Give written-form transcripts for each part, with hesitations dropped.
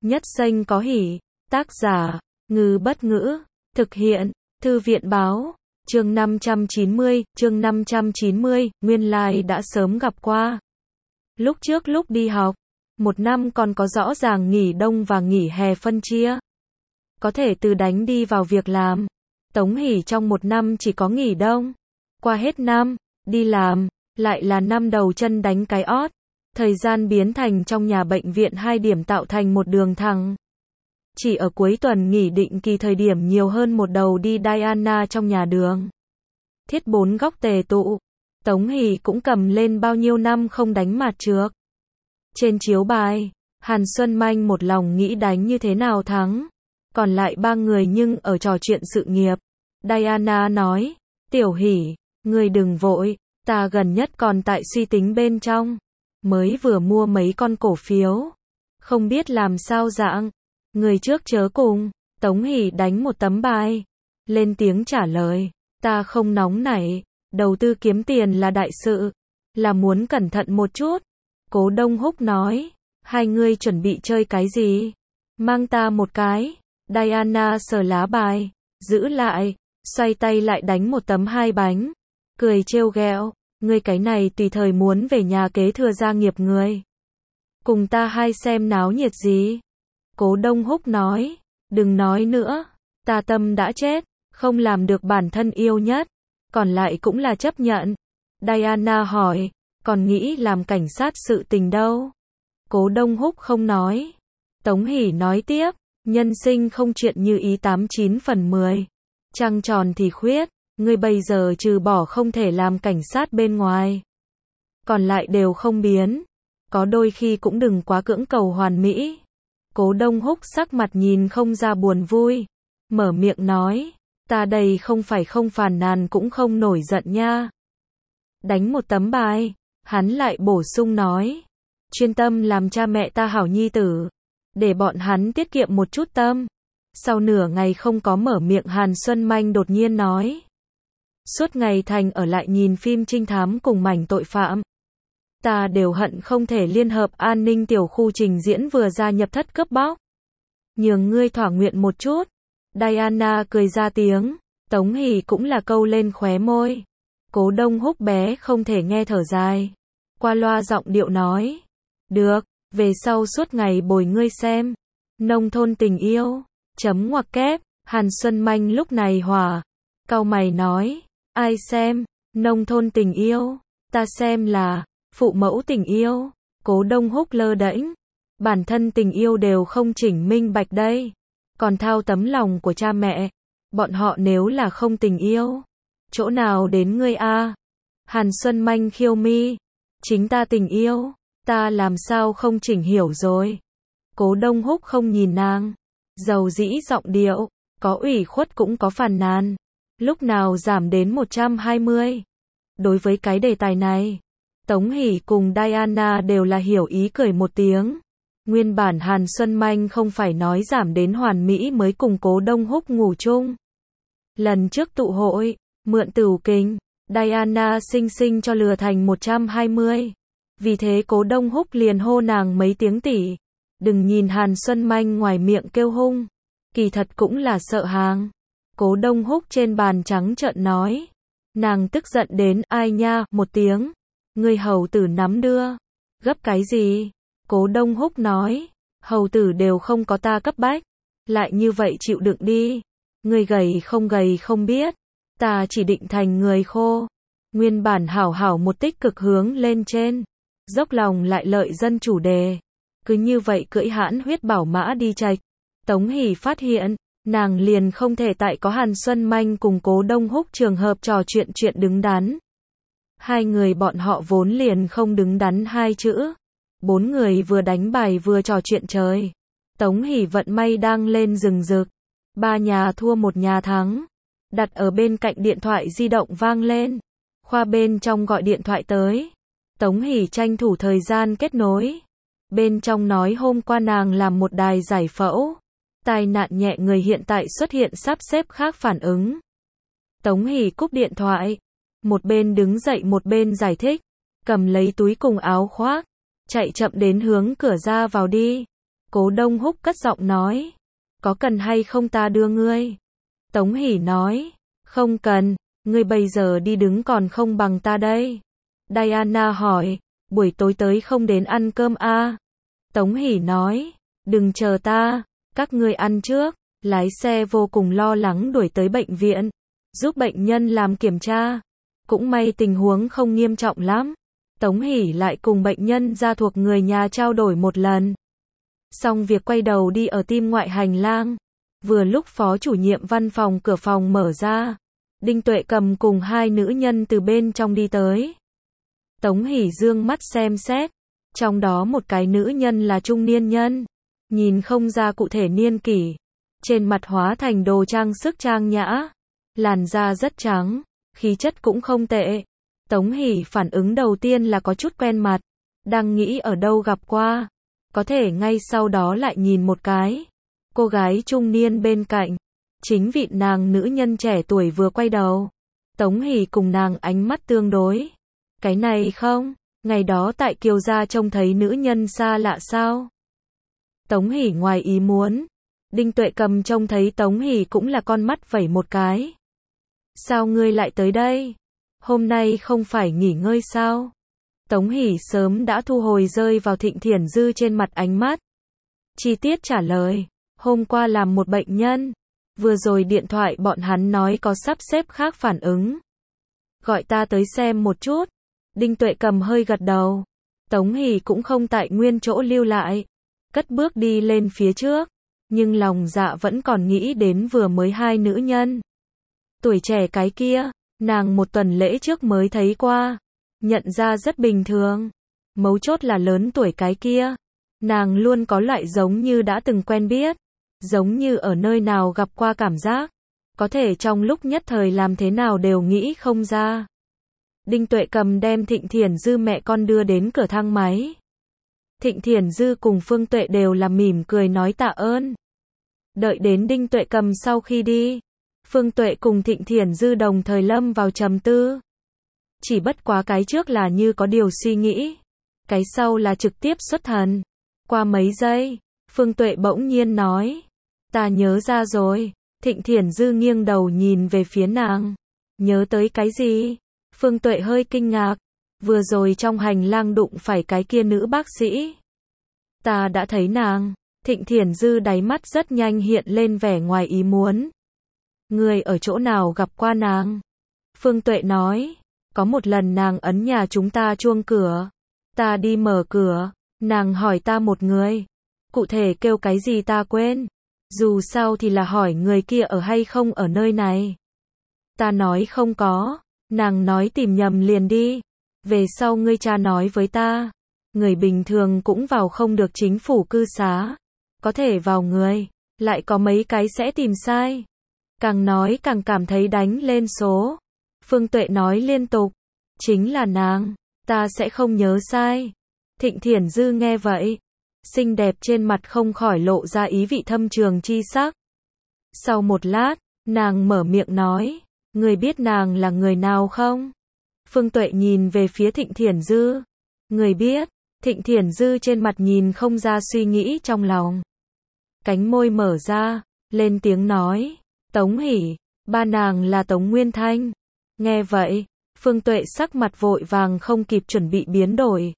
Nhất xanh có hỉ. Tác giả, Ngư Bất Ngữ. Thực hiện, Thư viện Báo. Chương 590, nguyên lai đã sớm gặp qua. Lúc trước lúc đi học, một năm còn có rõ ràng nghỉ đông và nghỉ hè phân chia. Có thể từ đánh đi vào việc làm. Tống Hỷ trong một năm chỉ có nghỉ đông. Qua hết năm, đi làm, lại là năm đầu chân đánh cái ót. Thời gian biến thành trong nhà bệnh viện 2 điểm tạo thành một đường thẳng. Chỉ ở cuối tuần nghỉ định kỳ thời điểm nhiều hơn một đầu đi Diana trong nhà đường. Thiết 4 góc tề tụ. Tống Hỷ cũng cầm lên bao nhiêu năm không đánh mạt trược. Trên chiếu bài, Hàn Xuân Manh một lòng nghĩ đánh như thế nào thắng. Còn lại 3 người nhưng ở trò chuyện sự nghiệp. Diana nói, Tiểu Hỷ, ngươi đừng vội, ta gần nhất còn tại suy tính bên trong. Mới vừa mua mấy con cổ phiếu. Không biết làm sao dạng. Người trước chớ cùng. Tống Hỷ đánh một tấm bài. Lên tiếng trả lời. Ta không nóng nảy. Đầu tư kiếm tiền là đại sự. Là muốn cẩn thận một chút. Cố Đông Húc nói. Hai ngươi chuẩn bị chơi cái gì? Mang ta một cái. Diana sờ lá bài. Giữ lại. Xoay tay lại đánh một tấm 2 bánh. Cười trêu ghẹo. Ngươi cái này tùy thời muốn về nhà kế thừa gia nghiệp ngươi. Cùng ta hai xem náo nhiệt gì? Cố Đông Húc nói. Đừng nói nữa. Ta tâm đã chết. Không làm được bản thân yêu nhất. Còn lại cũng là chấp nhận. Diana hỏi. Còn nghĩ làm cảnh sát sự tình đâu? Cố Đông Húc không nói. Tống Hỷ nói tiếp. Nhân sinh không chuyện như ý 89 phần 10. Trăng tròn thì khuyết. Ngươi bây giờ trừ bỏ không thể làm cảnh sát bên ngoài. Còn lại đều không biến. Có đôi khi cũng đừng quá cưỡng cầu hoàn mỹ. Cố Đông Húc sắc mặt nhìn không ra buồn vui. Mở miệng nói. Ta đây không phải không phàn nàn cũng không nổi giận nha. Đánh một tấm bài. Hắn lại bổ sung nói. Chuyên tâm làm cha mẹ ta hảo nhi tử. Để bọn hắn tiết kiệm một chút tâm. Sau nửa ngày không có mở miệng Hàn Xuân Manh đột nhiên nói. Suốt ngày thành ở lại nhìn phim trinh thám cùng mảnh tội phạm. Ta đều hận không thể liên hợp an ninh tiểu khu trình diễn vừa gia nhập thất cướp bóc. Nhường ngươi thỏa nguyện một chút. Diana cười ra tiếng. Tống Hỷ cũng là câu lên khóe môi. Cố Đông Húc bé không thể nghe thở dài. Qua loa giọng điệu nói. Được, về sau suốt ngày bồi ngươi xem. Nông thôn tình yêu. Chấm ngoặc kép. Hàn Xuân Manh lúc này hỏa. Cau mày nói. Ai xem? Nông thôn tình yêu. Ta xem là phụ mẫu tình yêu. Cố Đông Húc lơ đễnh. Bản thân tình yêu đều không chỉnh minh bạch đây. Còn thao tấm lòng của cha mẹ. Bọn họ nếu là không tình yêu. Chỗ nào đến ngươi a? Hàn Xuân Manh khiêu mi. Chính ta tình yêu. Ta làm sao không chỉnh hiểu rồi. Cố Đông Húc không nhìn nàng. Dầu dĩ giọng điệu. Có ủy khuất cũng có phàn nàn. Lúc nào giảm đến 120? Đối với cái đề tài này, Tống Hỷ cùng Diana đều là hiểu ý cười một tiếng. Nguyên bản Hàn Xuân Manh không phải nói giảm đến hoàn mỹ mới cùng Cố Đông Húc ngủ chung. Lần trước tụ hội, mượn tửu kính, Diana xinh xinh cho lừa thành 120. Vì thế Cố Đông Húc liền hô nàng mấy tiếng tỷ. Đừng nhìn Hàn Xuân Manh ngoài miệng kêu hung. Kỳ thật cũng là sợ hàng. Cố Đông Húc trên bàn trắng trợn nói. Nàng tức giận đến ai nha một tiếng. Ngươi hầu tử nắm đưa. Gấp cái gì? Cố Đông Húc nói. Hầu tử đều không có ta cấp bách. Lại như vậy chịu đựng đi. Ngươi gầy không biết. Ta chỉ định thành người khô. Nguyên bản hảo hảo một tích cực hướng lên trên. Dốc lòng lại lợi dân chủ đề. Cứ như vậy cưỡi hãn huyết bảo mã đi chạch. Tống Hỷ phát hiện. Nàng liền không thể tại có Hàn Xuân Manh cùng Cố Đông Húc trường hợp trò chuyện đứng đắn. Hai người bọn họ vốn liền không đứng đắn hai chữ. 4 người vừa đánh bài vừa trò chuyện trời. Tống Hỷ vận may đang lên rừng rực. 3 nhà thua 1 nhà thắng. Đặt ở bên cạnh điện thoại di động vang lên. Khoa bên trong gọi điện thoại tới. Tống Hỷ tranh thủ thời gian kết nối. Bên trong nói hôm qua nàng làm một đài giải phẫu. Tai nạn nhẹ người hiện tại xuất hiện sắp xếp khác phản ứng. Tống Hỷ cúp điện thoại. Một bên đứng dậy một bên giải thích. Cầm lấy túi cùng áo khoác. Chạy chậm đến hướng cửa ra vào đi. Cố Đông Húc cất giọng nói. Có cần hay không ta đưa ngươi? Tống Hỷ nói. Không cần, ngươi bây giờ đi đứng còn không bằng ta đây. Diana hỏi. Buổi tối tới không đến ăn cơm à? Tống Hỷ nói. Đừng chờ ta, các ngươi ăn trước. Lái xe vô cùng lo lắng đuổi tới bệnh viện, giúp bệnh nhân làm kiểm tra. Cũng may tình huống không nghiêm trọng lắm. Tống Hỷ lại cùng bệnh nhân gia thuộc người nhà trao đổi một lần. Xong việc quay đầu đi ở tim ngoại hành lang. Vừa lúc phó chủ nhiệm văn phòng cửa phòng mở ra. Đinh Tuệ Cầm cùng hai nữ nhân từ bên trong đi tới. Tống Hỷ dương mắt xem xét. Trong đó một cái nữ nhân là trung niên nhân. Nhìn không ra cụ thể niên kỷ. Trên mặt hóa thành đồ trang sức trang nhã. Làn da rất trắng, khí chất cũng không tệ. Tống Hỷ phản ứng đầu tiên là có chút quen mặt. Đang nghĩ ở đâu gặp qua. Có thể ngay sau đó lại nhìn một cái. Cô gái trung niên bên cạnh. Chính vị nàng nữ nhân trẻ tuổi vừa quay đầu. Tống Hỷ cùng nàng ánh mắt tương đối. Cái này không, ngày đó tại Kiều Gia trông thấy nữ nhân xa lạ sao? Tống Hỷ ngoài ý muốn. Đinh Tuệ Cầm trông thấy Tống Hỷ cũng là con mắt vẩy một cái. Sao ngươi lại tới đây? Hôm nay không phải nghỉ ngơi sao? Tống Hỷ sớm đã thu hồi rơi vào Thịnh Thiển Dư trên mặt ánh mắt. Chi tiết trả lời. Hôm qua làm một bệnh nhân. Vừa rồi điện thoại bọn hắn nói có sắp xếp khác phản ứng. Gọi ta tới xem một chút. Đinh Tuệ Cầm hơi gật đầu. Tống Hỷ cũng không tại nguyên chỗ lưu lại. Cất bước đi lên phía trước. Nhưng lòng dạ vẫn còn nghĩ đến vừa mới hai nữ nhân. Tuổi trẻ cái kia, nàng một tuần lễ trước mới thấy qua. Nhận ra rất bình thường. Mấu chốt là lớn tuổi cái kia. Nàng luôn có loại giống như đã từng quen biết. Giống như ở nơi nào gặp qua cảm giác. Có thể trong lúc nhất thời làm thế nào đều nghĩ không ra. Đinh Tuệ Cầm đem Thịnh Thiển Dư mẹ con đưa đến cửa thang máy. Thịnh Thiển Dư cùng Phương Tuệ đều là mỉm cười nói tạ ơn. Đợi đến Đinh Tuệ Cầm sau khi đi, Phương Tuệ cùng Thịnh Thiển Dư đồng thời lâm vào trầm tư. Chỉ bất quá cái trước là như có điều suy nghĩ, cái sau là trực tiếp xuất thần. Qua mấy giây, Phương Tuệ bỗng nhiên nói, ta nhớ ra rồi. Thịnh Thiển Dư nghiêng đầu nhìn về phía nàng. Nhớ tới cái gì? Phương Tuệ hơi kinh ngạc. Vừa rồi trong hành lang đụng phải cái kia nữ bác sĩ. Ta đã thấy nàng. Thịnh Thiển Dư đáy mắt rất nhanh hiện lên vẻ ngoài ý muốn. Người ở chỗ nào gặp qua nàng? Phương Tuệ nói. Có một lần nàng ấn nhà chúng ta chuông cửa. Ta đi mở cửa. Nàng hỏi ta một người. Cụ thể kêu cái gì ta quên. Dù sao thì là hỏi người kia ở hay không ở nơi này. Ta nói không có. Nàng nói tìm nhầm liền đi. Về sau ngươi cha nói với ta. Người bình thường cũng vào không được chính phủ cư xá. Có thể vào người. Lại có mấy cái sẽ tìm sai. Càng nói càng cảm thấy đánh lên số. Phương Tuệ nói liên tục. Chính là nàng. Ta sẽ không nhớ sai. Thịnh Thiển Dư nghe vậy. Xinh đẹp trên mặt không khỏi lộ ra ý vị thâm trường chi sắc. Sau một lát, nàng mở miệng nói. Người biết nàng là người nào không? Phương Tuệ nhìn về phía Thịnh Thiển Dư. Người biết. Thịnh Thiển Dư trên mặt nhìn không ra suy nghĩ trong lòng. Cánh môi mở ra, lên tiếng nói. Tống Hỷ, ba nàng là Tống Nguyên Thanh. Nghe vậy, Phương Tuệ sắc mặt vội vàng không kịp chuẩn bị biến đổi.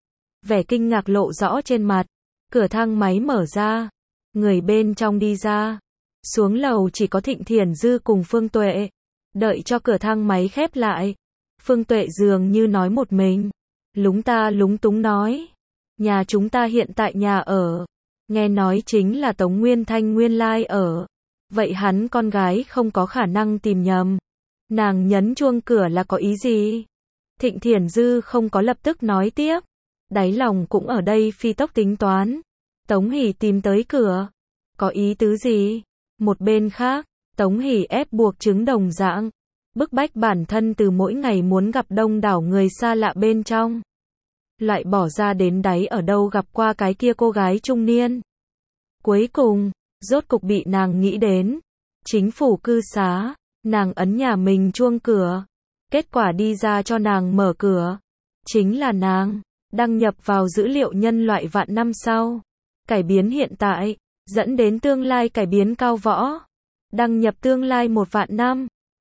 Vẻ kinh ngạc lộ rõ trên mặt. Cửa thang máy mở ra. Người bên trong đi ra. Xuống lầu chỉ có Thịnh Thiển Dư cùng Phương Tuệ. Đợi cho cửa thang máy khép lại. Phương Tuệ dường như nói một mình. Lúng ta lúng túng nói. Nhà chúng ta hiện tại nhà ở. Nghe nói chính là Tống Nguyên Thanh nguyên lai ở. Vậy hắn con gái không có khả năng tìm nhầm. Nàng nhấn chuông cửa là có ý gì? Thịnh Thiển Dư không có lập tức nói tiếp. Đáy lòng cũng ở đây phi tốc tính toán. Tống Hỷ tìm tới cửa. Có ý tứ gì? Một bên khác, Tống Hỷ ép buộc chứng đồng dạng. Bức bách bản thân từ mỗi ngày muốn gặp đông đảo người xa lạ bên trong. Lại bỏ ra đến đáy ở đâu gặp qua cái kia cô gái trung niên. Cuối cùng, rốt cục bị nàng nghĩ đến. Chính phủ cư xá, nàng ấn nhà mình chuông cửa. Kết quả đi ra cho nàng mở cửa. Chính là nàng, đăng nhập vào dữ liệu nhân loại vạn năm sau. Cải biến hiện tại, dẫn đến tương lai cải biến cao võ. Đăng nhập tương lai 1 vạn năm.